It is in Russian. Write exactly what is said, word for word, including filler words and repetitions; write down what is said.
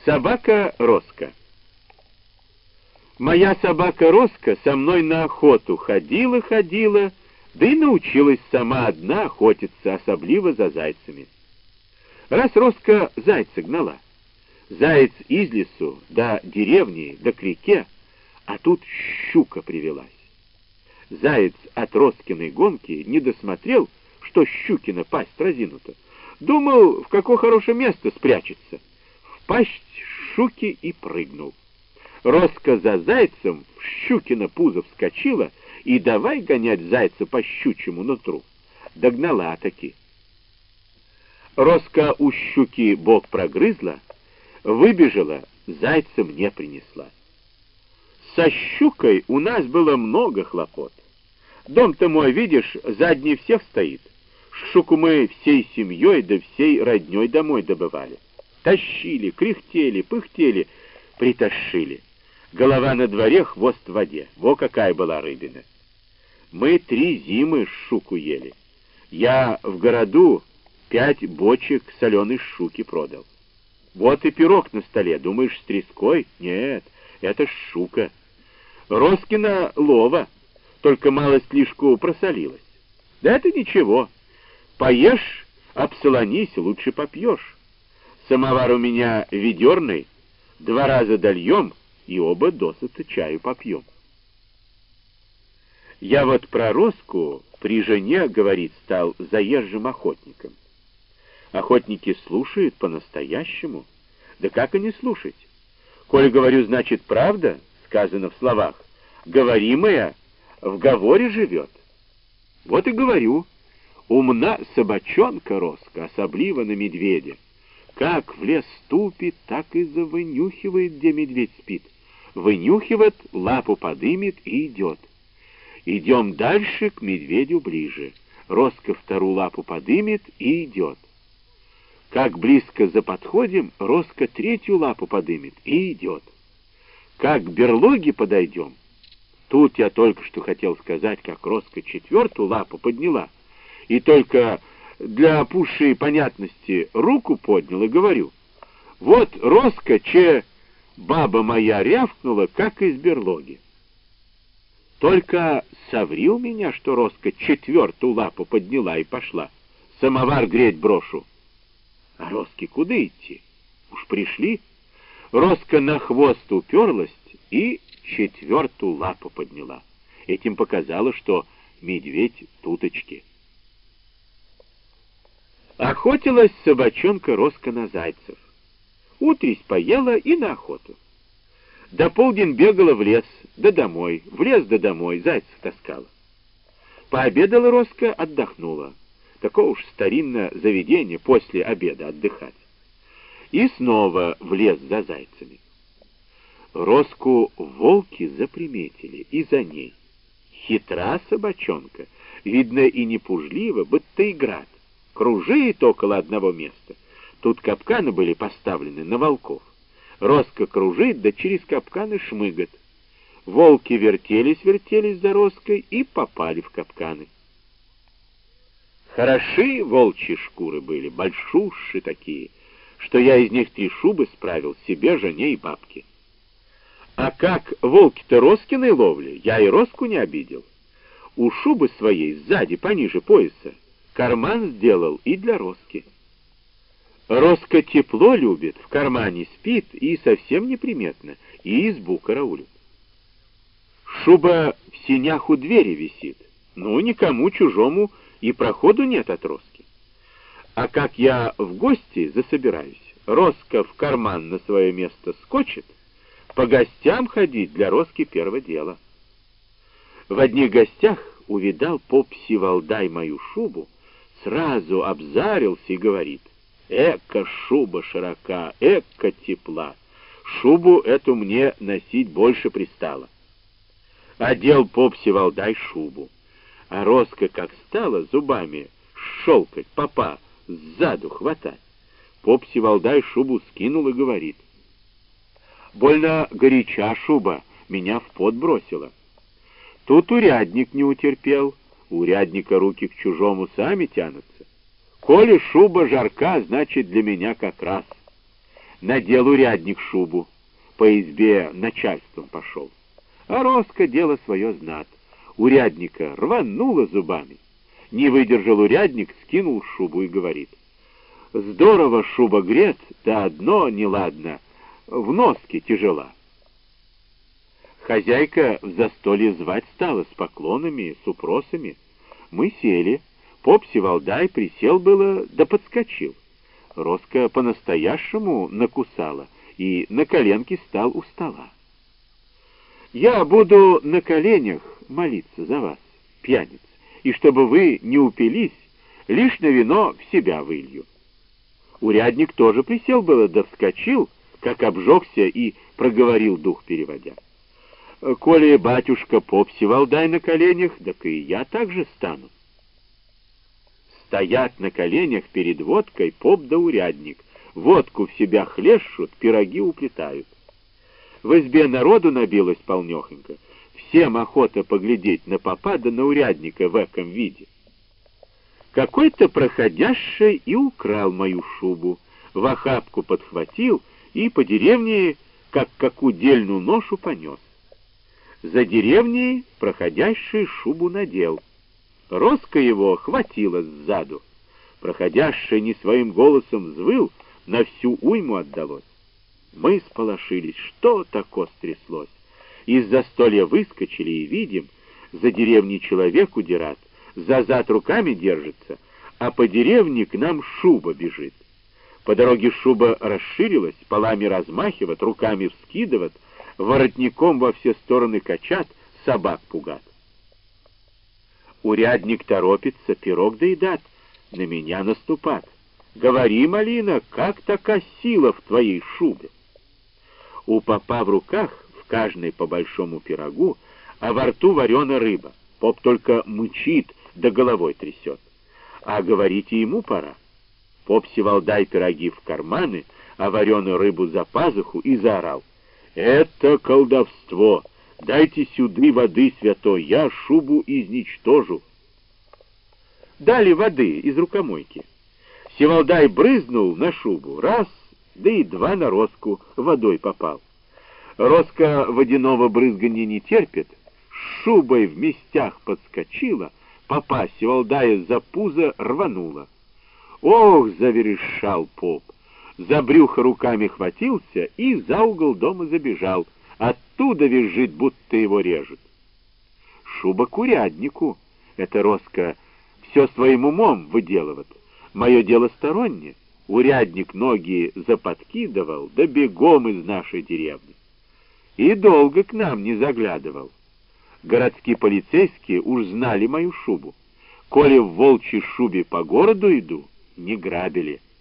Собака Роска. Моя собака Роска со мной на охоту ходила-ходила, да и научилась сама одна охотиться, особливо за зайцами. Раз Роска зайца гнала. Заяц из лесу до деревни, до к реке, а тут щука привелась. Заяц от Роскиной гонки не досмотрел, что щукина пасть разинута. Думал, в какое хорошее место спрячется. В пасть щуки и прыгнул. Роска за зайцем в щукино пузо вскочила и давай гонять зайца по щучьему нутру. Догнала таки. Роска у щуки бок прогрызла, выбежала, зайца мне принесла. Со щукой у нас было много хлопот. Дом-то мой, видишь, задний всех стоит. Щуку мы всей семьей да всей родней домой добывали. Тащили, кряхтели, пыхтели, притащили. Голова на дворе, хвост в воде. Во какая была рыбина. Мы три зимы щуку ели. Я в городу пять бочек соленой щуки продал. Вот и пирог на столе. Думаешь, с треской? Нет, это щука. Роскина лова, только малость лишку просолилась. Да это ничего. Поешь, обсолонись, лучше попьешь. Самовар у меня ведерный, два раза дольем, и оба досыта чаю попьем. Я вот про Роску при жене, говорит, стал заезжим охотником. Охотники слушают по-настоящему. Да как они слушать? Коль говорю, значит, правда, сказано в словах, говоримая в говоре живет. Вот и говорю, умна собачонка Роска, особливо на медведя. Как в лес ступит, так и завынюхивает, где медведь спит. Вынюхивает, лапу подымет и идет. Идем дальше, к медведю ближе. Роска вторую лапу подымет и идет. Как близко заподходим, Роска третью лапу подымет и идет. Как к берлоге подойдем, тут я только что хотел сказать, как Роска четвертую лапу подняла, и только для пущей понятности руку поднял и говорю, вот Роска, че баба моя рявкнула, как из берлоги. Только соврил меня, что Роска четвертую лапу подняла и пошла. Самовар греть брошу. А Роске куда идти? Уж пришли. Роска на хвост уперлась и четвертую лапу подняла. Этим показала, что медведь туточки. Охотилась собачонка Роска на зайцев. Утрись поела и на охоту. До полдень бегала в лес, да домой, в лес да домой, зайцев таскала. Пообедала Роска, отдохнула. Такое уж старинное заведение после обеда отдыхать. И снова в лес за зайцами. Роску волки заприметили, и за ней. Хитра собачонка, видно и не пужлива, будто и град. Кружит около одного места. Тут капканы были поставлены на волков. Роска кружит, да через капканы шмыгает. Волки вертелись-вертелись за Роской и попали в капканы. Хороши волчьи шкуры были, большущие такие, что я из них три шубы справил себе, жене и бабке. А как волки-то Роскиной ловли, я и Роску не обидел. У шубы своей сзади, пониже пояса, карман сделал и для Роски. Роска тепло любит, в кармане спит и совсем неприметно, и избу караулит. Шуба в сенях у двери висит, ну никому чужому и проходу нет от Роски. А как я в гости засобираюсь, Роска в карман на свое место скочит, по гостям ходить для Роски первое дело. В одних гостях увидал поп Сивалдай мою шубу, сразу обзарился и говорит, эка шуба широка, эка тепла, шубу эту мне носить больше пристало. Одел поп Сивалдай шубу, а Роска как стала зубами щелкать попа, сзаду хватать. Поп Сивалдай шубу скинул и говорит, больно горяча шуба, меня в пот бросила. Тут урядник не утерпел, у урядника руки к чужому сами тянутся. Коли шуба жарка, значит для меня как раз. Надел урядник шубу, по избе начальством пошел. А Роска дело свое знат. Урядника рванула зубами. Не выдержал урядник, скинул шубу и говорит: «Здорово шуба грет, да одно неладно, в носке тяжела». Хозяйка в застолье звать стала с поклонами, с упросами. Мы сели. Поп-Севалдай присел было, да подскочил. Роска по-настоящему накусала и на коленке стал у стола. «Я буду на коленях молиться за вас, пьяниц, и чтобы вы не упились, лишь на вино в себя вылью». Урядник тоже присел было, да вскочил, как обжегся, и проговорил, дух переводя: «Коли батюшка Поп-Севалдай на коленях, так и я также стану». Стоят на коленях перед водкой поп да урядник, водку в себя хлещут, пироги уплетают. В избе народу набилось полнехонько, всем охота поглядеть на попа да на урядника в эком виде. Какой-то проходящий и украл мою шубу, в охапку подхватил и по деревне, как какую дельную ношу, понес. За деревней проходящий шубу надел. Роска его хватила сзаду. Проходящий не своим голосом взвыл, на всю уйму отдалось. Мы сполошились, что тако стряслось. Из застолья выскочили и видим, за деревней человек удират, за зад руками держится, а по деревне к нам шуба бежит. По дороге шуба расширилась, полами размахивает, руками вскидывает, воротником во все стороны качат, собак пугат. Урядник торопится, пирог доедат, на меня наступат. Говори, малина, как такая сила в твоей шубе? У попа в руках, в каждой по большому пирогу, а во рту варена рыба. Поп только мычит, да головой трясет. А говорите ему пора. Поп-Севалдай пироги в карманы, а вареную рыбу за пазуху, и заорал: «Это колдовство! Дайте сюды воды святой, я шубу изничтожу». Дали воды из рукомойки. Севалдай брызнул на шубу, раз, да и два на Роску водой попал. Роска водяного брызганья не терпит, шубой в местях подскочила, попа Севалдая за пузо рванула. Ох, заверещал поп, за брюхо руками хватился и за угол дома забежал, оттуда визжит, будто его режут. Шуба к уряднику, это Роска все своим умом выделывает. Мое дело стороннее. Урядник ноги заподкидывал, да бегом из нашей деревни. И долго к нам не заглядывал. Городские полицейские уж знали мою шубу. Коли в волчьей шубе по городу иду, не грабили.